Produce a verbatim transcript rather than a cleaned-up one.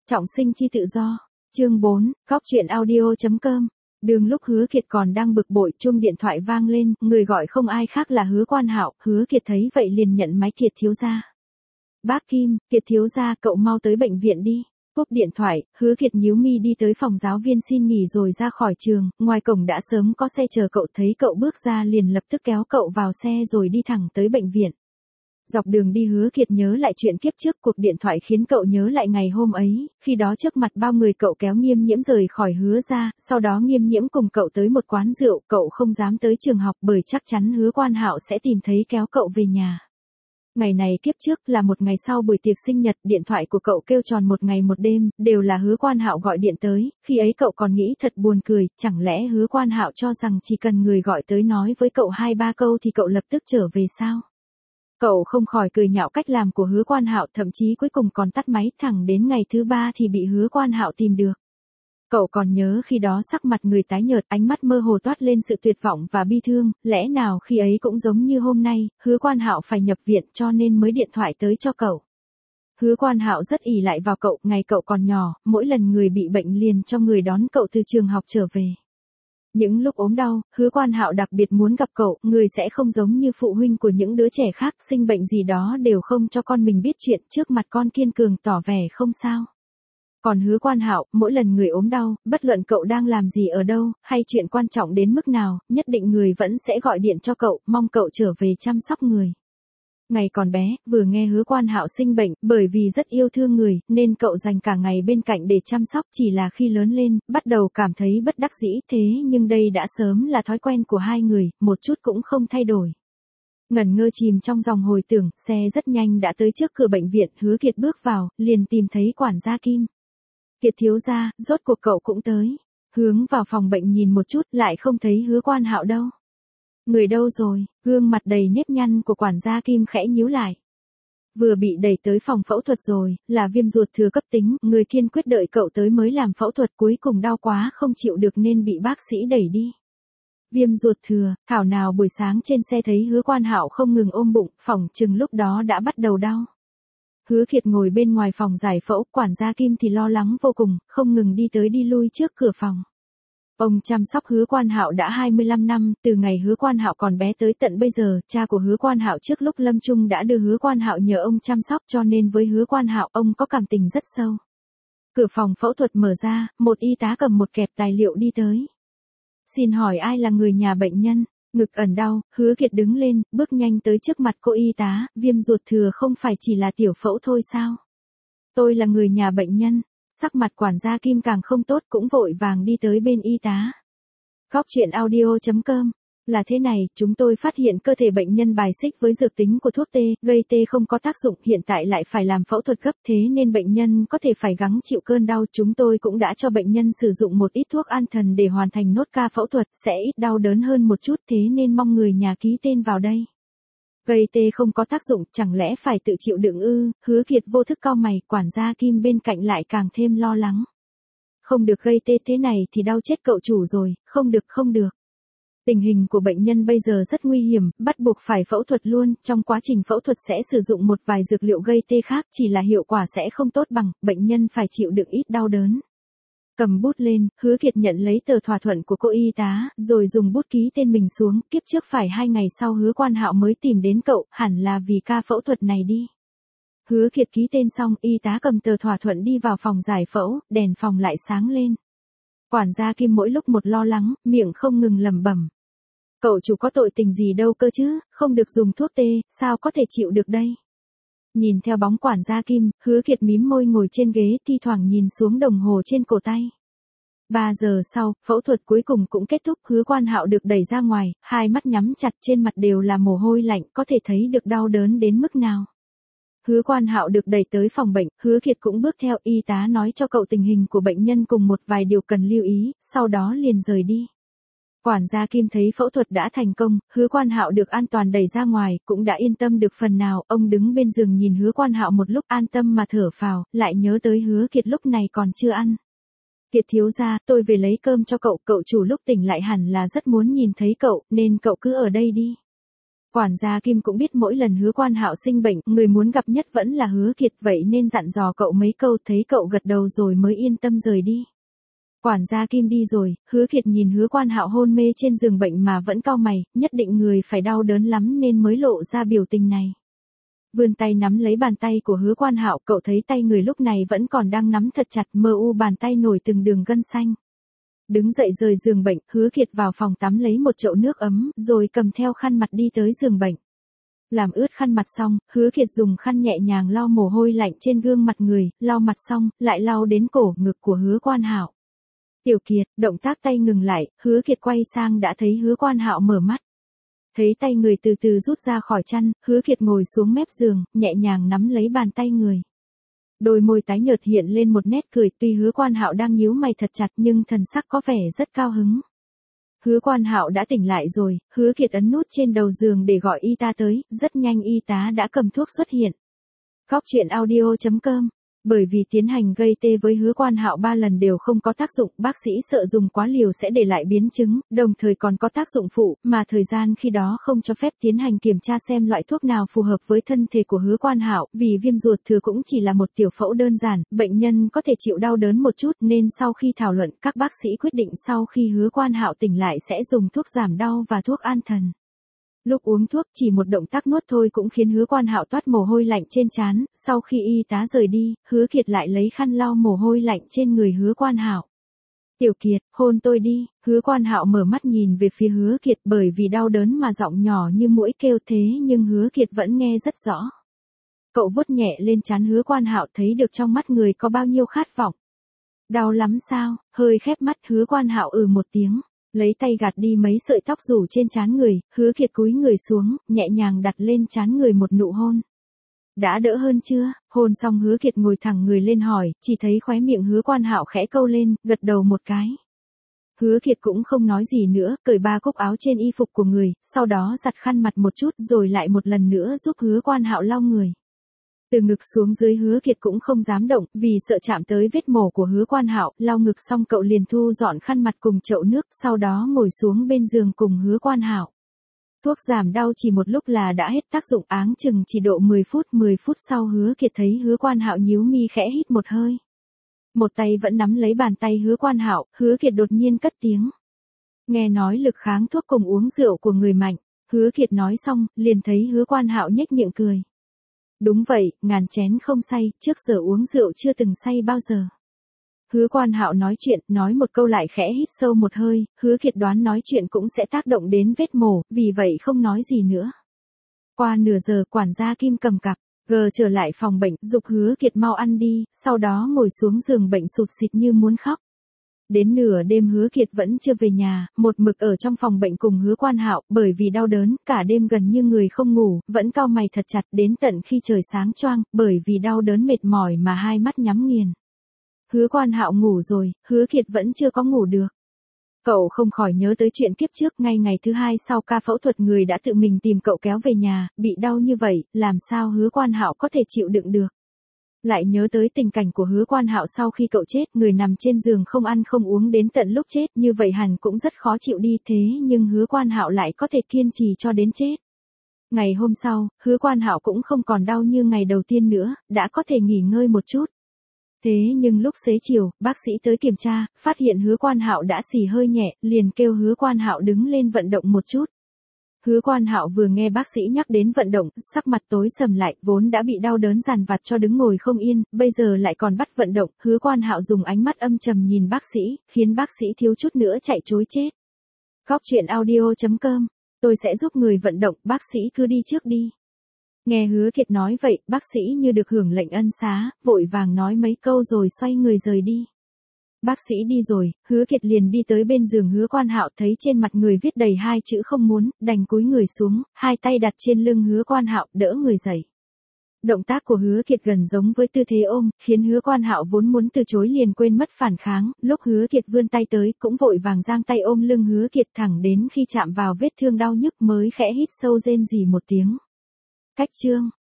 Trọng sinh chi tự do. Chương bốn, góc truyện audio.com. Đường lúc Hứa Kiệt còn đang bực bội, chuông điện thoại vang lên, người gọi không ai khác là Hứa Quan Hạo. Hứa Kiệt thấy vậy liền nhận máy. Kiệt thiếu gia. Bác Kim, Kiệt thiếu gia, cậu mau tới bệnh viện đi. Cúp điện thoại, Hứa Kiệt nhíu mi đi tới phòng giáo viên xin nghỉ rồi ra khỏi trường, ngoài cổng đã sớm có xe chờ cậu, thấy cậu bước ra liền lập tức kéo cậu vào xe rồi đi thẳng tới bệnh viện. Dọc đường đi Hứa Kiệt nhớ lại chuyện kiếp trước, cuộc điện thoại khiến cậu nhớ lại ngày hôm ấy, khi đó trước mặt bao người cậu kéo Nghiêm Nhiễm rời khỏi Hứa gia, sau đó Nghiêm Nhiễm cùng cậu tới một quán rượu, cậu không dám tới trường học bởi chắc chắn Hứa Quan Hạo sẽ tìm thấy kéo cậu về nhà. Ngày này kiếp trước là một ngày sau buổi tiệc sinh nhật, điện thoại của cậu kêu tròn một ngày một đêm, đều là Hứa Quan Hạo gọi điện tới, khi ấy cậu còn nghĩ thật buồn cười, chẳng lẽ Hứa Quan Hạo cho rằng chỉ cần người gọi tới nói với cậu hai ba câu thì cậu lập tức trở về sao? Cậu không khỏi cười nhạo cách làm của Hứa Quan Hạo, thậm chí cuối cùng còn tắt máy, thẳng đến ngày thứ ba thì bị Hứa Quan Hạo tìm được. Cậu còn nhớ khi đó sắc mặt người tái nhợt, ánh mắt mơ hồ toát lên sự tuyệt vọng và bi thương, lẽ nào khi ấy cũng giống như hôm nay, Hứa Quan Hạo phải nhập viện cho nên mới điện thoại tới cho cậu. Hứa Quan Hạo rất ỷ lại vào cậu, ngày cậu còn nhỏ, mỗi lần người bị bệnh liền cho người đón cậu từ trường học trở về. Những lúc ốm đau, Hứa Quan Hạo đặc biệt muốn gặp cậu, người sẽ không giống như phụ huynh của những đứa trẻ khác, sinh bệnh gì đó đều không cho con mình biết chuyện, trước mặt con kiên cường tỏ vẻ không sao. Còn Hứa Quan Hạo, mỗi lần người ốm đau, bất luận cậu đang làm gì ở đâu, hay chuyện quan trọng đến mức nào, nhất định người vẫn sẽ gọi điện cho cậu, mong cậu trở về chăm sóc người. Ngày còn bé, vừa nghe Hứa Quan Hạo sinh bệnh, bởi vì rất yêu thương người, nên cậu dành cả ngày bên cạnh để chăm sóc, chỉ là khi lớn lên, bắt đầu cảm thấy bất đắc dĩ, thế nhưng đây đã sớm là thói quen của hai người, một chút cũng không thay đổi. Ngẩn ngơ chìm trong dòng hồi tưởng, xe rất nhanh đã tới trước cửa bệnh viện, Hứa Kiệt bước vào, liền tìm thấy quản gia Kim. Kiệt thiếu gia, rốt cuộc cậu cũng tới. Hướng vào phòng bệnh nhìn một chút, lại không thấy Hứa Quan Hạo đâu. Người đâu rồi? Gương mặt đầy nếp nhăn của quản gia Kim khẽ nhíu lại. Vừa bị đẩy tới phòng phẫu thuật rồi, là viêm ruột thừa cấp tính, người kiên quyết đợi cậu tới mới làm phẫu thuật, cuối cùng đau quá không chịu được nên bị bác sĩ đẩy đi. Viêm ruột thừa, thảo nào buổi sáng trên xe thấy Hứa Quan Hạo không ngừng ôm bụng, phỏng chừng lúc đó đã bắt đầu đau. Hứa Kiệt ngồi bên ngoài phòng giải phẫu, quản gia Kim thì lo lắng vô cùng, không ngừng đi tới đi lui trước cửa phòng. Ông chăm sóc Hứa Quan Hạo đã hai mươi lăm năm, từ ngày Hứa Quan Hạo còn bé tới tận bây giờ, cha của Hứa Quan Hạo trước lúc lâm chung đã đưa Hứa Quan Hạo nhờ ông chăm sóc, cho nên với Hứa Quan Hạo ông có cảm tình rất sâu. Cửa phòng phẫu thuật mở ra, một y tá cầm một kẹp tài liệu đi tới. Xin hỏi ai là người nhà bệnh nhân? Ngực ẩn đau, Hứa Kiệt đứng lên, bước nhanh tới trước mặt cô y tá, viêm ruột thừa không phải chỉ là tiểu phẫu thôi sao? Tôi là người nhà bệnh nhân. Sắc mặt quản gia Kim càng không tốt, cũng vội vàng đi tới bên y tá. Góc truyện audio.com. Là thế này, chúng tôi phát hiện cơ thể bệnh nhân bài xích với dược tính của thuốc tê, gây tê không có tác dụng, hiện tại lại phải làm phẫu thuật gấp, thế nên bệnh nhân có thể phải gắng chịu cơn đau. Chúng tôi cũng đã cho bệnh nhân sử dụng một ít thuốc an thần để hoàn thành nốt ca phẫu thuật, sẽ ít đau đớn hơn một chút, thế nên mong người nhà ký tên vào đây. Gây tê không có tác dụng, chẳng lẽ phải tự chịu đựng ư? Hứa Kiệt vô thức cau mày, quản gia Kim bên cạnh lại càng thêm lo lắng. Không được gây tê thế này thì đau chết cậu chủ rồi, không được không được. Tình hình của bệnh nhân bây giờ rất nguy hiểm, bắt buộc phải phẫu thuật luôn, trong quá trình phẫu thuật sẽ sử dụng một vài dược liệu gây tê khác, chỉ là hiệu quả sẽ không tốt bằng, bệnh nhân phải chịu đựng ít đau đớn. Cầm bút lên, Hứa Kiệt nhận lấy tờ thỏa thuận của cô y tá, rồi dùng bút ký tên mình xuống, kiếp trước phải hai ngày sau Hứa Quan Hạo mới tìm đến cậu, hẳn là vì ca phẫu thuật này đi. Hứa Kiệt ký tên xong, y tá cầm tờ thỏa thuận đi vào phòng giải phẫu, đèn phòng lại sáng lên. Quản gia Kim mỗi lúc một lo lắng, miệng không ngừng lẩm bẩm. Cậu chủ có tội tình gì đâu cơ chứ, không được dùng thuốc tê, sao có thể chịu được đây? Nhìn theo bóng quản gia Kim, Hứa Kiệt mím môi ngồi trên ghế, thi thoảng nhìn xuống đồng hồ trên cổ tay. Ba giờ sau, phẫu thuật cuối cùng cũng kết thúc, Hứa Quan Hạo được đẩy ra ngoài, hai mắt nhắm chặt, trên mặt đều là mồ hôi lạnh, có thể thấy được đau đớn đến mức nào. Hứa Quan Hạo được đẩy tới phòng bệnh, Hứa Kiệt cũng bước theo, y tá nói cho cậu tình hình của bệnh nhân cùng một vài điều cần lưu ý, sau đó liền rời đi. Quản gia Kim thấy phẫu thuật đã thành công, Hứa Quan Hạo được an toàn đẩy ra ngoài, cũng đã yên tâm được phần nào, ông đứng bên giường nhìn Hứa Quan Hạo một lúc an tâm mà thở phào, lại nhớ tới Hứa Kiệt lúc này còn chưa ăn. Kiệt thiếu gia, tôi về lấy cơm cho cậu, cậu chủ lúc tỉnh lại hẳn là rất muốn nhìn thấy cậu, nên cậu cứ ở đây đi. Quản gia Kim cũng biết mỗi lần Hứa Quan Hạo sinh bệnh, người muốn gặp nhất vẫn là Hứa Kiệt, vậy nên dặn dò cậu mấy câu, thấy cậu gật đầu rồi mới yên tâm rời đi. Quản gia Kim đi rồi, Hứa Kiệt nhìn Hứa Quan Hạo hôn mê trên giường bệnh mà vẫn cau mày, nhất định người phải đau đớn lắm nên mới lộ ra biểu tình này. Vươn tay nắm lấy bàn tay của Hứa Quan Hạo, cậu thấy tay người lúc này vẫn còn đang nắm thật chặt, mờ u bàn tay nổi từng đường gân xanh. Đứng dậy rời giường bệnh, Hứa Kiệt vào phòng tắm lấy một chậu nước ấm, rồi cầm theo khăn mặt đi tới giường bệnh. Làm ướt khăn mặt xong, Hứa Kiệt dùng khăn nhẹ nhàng lau mồ hôi lạnh trên gương mặt người, lau mặt xong, lại lau đến cổ, ngực của Hứa Quan Hạo. Tiểu Kiệt, động tác tay ngừng lại, Hứa Kiệt quay sang đã thấy Hứa Quan Hạo mở mắt. Thấy tay người từ từ rút ra khỏi chăn, Hứa Kiệt ngồi xuống mép giường, nhẹ nhàng nắm lấy bàn tay người. Đôi môi tái nhợt hiện lên một nét cười, tuy Hứa Quan Hạo đang nhíu mày thật chặt nhưng thần sắc có vẻ rất cao hứng. Hứa Quan Hạo đã tỉnh lại rồi, Hứa Kiệt ấn nút trên đầu giường để gọi y tá tới, rất nhanh y tá đã cầm thuốc xuất hiện. Góc truyện audio chấm com. Bởi vì tiến hành gây tê với Hứa Quan Hạo ba lần đều không có tác dụng, bác sĩ sợ dùng quá liều sẽ để lại biến chứng, đồng thời còn có tác dụng phụ, mà thời gian khi đó không cho phép tiến hành kiểm tra xem loại thuốc nào phù hợp với thân thể của Hứa Quan Hạo, vì viêm ruột thừa cũng chỉ là một tiểu phẫu đơn giản, bệnh nhân có thể chịu đau đớn một chút, nên sau khi thảo luận, các bác sĩ quyết định sau khi Hứa Quan Hạo tỉnh lại sẽ dùng thuốc giảm đau và thuốc an thần. Lúc uống thuốc chỉ một động tác nuốt thôi cũng khiến Hứa Quan Hạo toát mồ hôi lạnh trên trán, sau khi y tá rời đi, Hứa Kiệt lại lấy khăn lau mồ hôi lạnh trên người Hứa Quan Hạo. Tiểu Kiệt, hôn tôi đi, Hứa Quan Hạo mở mắt nhìn về phía Hứa Kiệt, bởi vì đau đớn mà giọng nhỏ như muỗi kêu, thế nhưng Hứa Kiệt vẫn nghe rất rõ. Cậu vuốt nhẹ lên trán Hứa Quan Hạo, thấy được trong mắt người có bao nhiêu khát vọng. Đau lắm sao? Hơi khép mắt, Hứa Quan Hạo ừ một tiếng. Lấy tay gạt đi mấy sợi tóc rủ trên trán người, Hứa Kiệt cúi người xuống, nhẹ nhàng đặt lên trán người một nụ hôn. Đã đỡ hơn chưa? Hôn xong Hứa Kiệt ngồi thẳng người lên hỏi, chỉ thấy khóe miệng Hứa Quan Hạo khẽ câu lên, gật đầu một cái. Hứa Kiệt cũng không nói gì nữa, cởi ba cúc áo trên y phục của người, sau đó giặt khăn mặt một chút rồi lại một lần nữa giúp Hứa Quan Hạo lau người. Từ ngực xuống dưới Hứa Kiệt cũng không dám động, vì sợ chạm tới vết mổ của Hứa Quan Hạo, lau ngực xong cậu liền thu dọn khăn mặt cùng chậu nước, sau đó ngồi xuống bên giường cùng Hứa Quan Hạo. Thuốc giảm đau chỉ một lúc là đã hết tác dụng, áng chừng chỉ độ mười phút, mười phút sau Hứa Kiệt thấy Hứa Quan Hạo nhíu mi khẽ hít một hơi. Một tay vẫn nắm lấy bàn tay Hứa Quan Hạo, Hứa Kiệt đột nhiên cất tiếng. Nghe nói lực kháng thuốc cùng uống rượu của người mạnh, Hứa Kiệt nói xong, liền thấy Hứa Quan Hạo nhếch miệng cười. Đúng vậy, ngàn chén không say, trước giờ uống rượu chưa từng say bao giờ. Hứa Quan Hạo nói chuyện, nói một câu lại khẽ hít sâu một hơi, Hứa Kiệt đoán nói chuyện cũng sẽ tác động đến vết mổ, vì vậy không nói gì nữa. Qua nửa giờ, quản gia Kim cầm cặp, gờ trở lại phòng bệnh, giục Hứa Kiệt mau ăn đi, sau đó ngồi xuống giường bệnh sụt sịt như muốn khóc. Đến nửa đêm Hứa Kiệt vẫn chưa về nhà, một mực ở trong phòng bệnh cùng Hứa Quan Hạo, bởi vì đau đớn, cả đêm gần như người không ngủ, vẫn cau mày thật chặt đến tận khi trời sáng choang, bởi vì đau đớn mệt mỏi mà hai mắt nhắm nghiền. Hứa Quan Hạo ngủ rồi, Hứa Kiệt vẫn chưa có ngủ được. Cậu không khỏi nhớ tới chuyện kiếp trước, ngay ngày thứ hai sau ca phẫu thuật người đã tự mình tìm cậu kéo về nhà, bị đau như vậy, làm sao Hứa Quan Hạo có thể chịu đựng được. Lại nhớ tới tình cảnh của Hứa Quan Hạo sau khi cậu chết, người nằm trên giường không ăn không uống đến tận lúc chết, như vậy hẳn cũng rất khó chịu đi, thế nhưng Hứa Quan Hạo lại có thể kiên trì cho đến chết. Ngày hôm sau, Hứa Quan Hạo cũng không còn đau như ngày đầu tiên nữa, đã có thể nghỉ ngơi một chút. Thế nhưng lúc xế chiều, bác sĩ tới kiểm tra, phát hiện Hứa Quan Hạo đã xì hơi nhẹ, liền kêu Hứa Quan Hạo đứng lên vận động một chút. Hứa Quan Hạo vừa nghe bác sĩ nhắc đến vận động, sắc mặt tối sầm lại, vốn đã bị đau đớn dằn vặt cho đứng ngồi không yên, bây giờ lại còn bắt vận động, Hứa Quan Hạo dùng ánh mắt âm trầm nhìn bác sĩ, khiến bác sĩ thiếu chút nữa chạy trối chết. Góc truyện audio chấm com, tôi sẽ giúp người vận động, bác sĩ cứ đi trước đi. Nghe Hứa Kiệt nói vậy, bác sĩ như được hưởng lệnh ân xá, vội vàng nói mấy câu rồi xoay người rời đi. Bác sĩ đi rồi, Hứa Kiệt liền đi tới bên giường Hứa Quan Hạo, thấy trên mặt người viết đầy hai chữ không muốn, đành cúi người xuống, hai tay đặt trên lưng Hứa Quan Hạo, đỡ người dậy. Động tác của Hứa Kiệt gần giống với tư thế ôm, khiến Hứa Quan Hạo vốn muốn từ chối liền quên mất phản kháng, lúc Hứa Kiệt vươn tay tới, cũng vội vàng giang tay ôm lưng Hứa Kiệt thẳng đến khi chạm vào vết thương đau nhức mới khẽ hít sâu rên rỉ một tiếng. Cách chương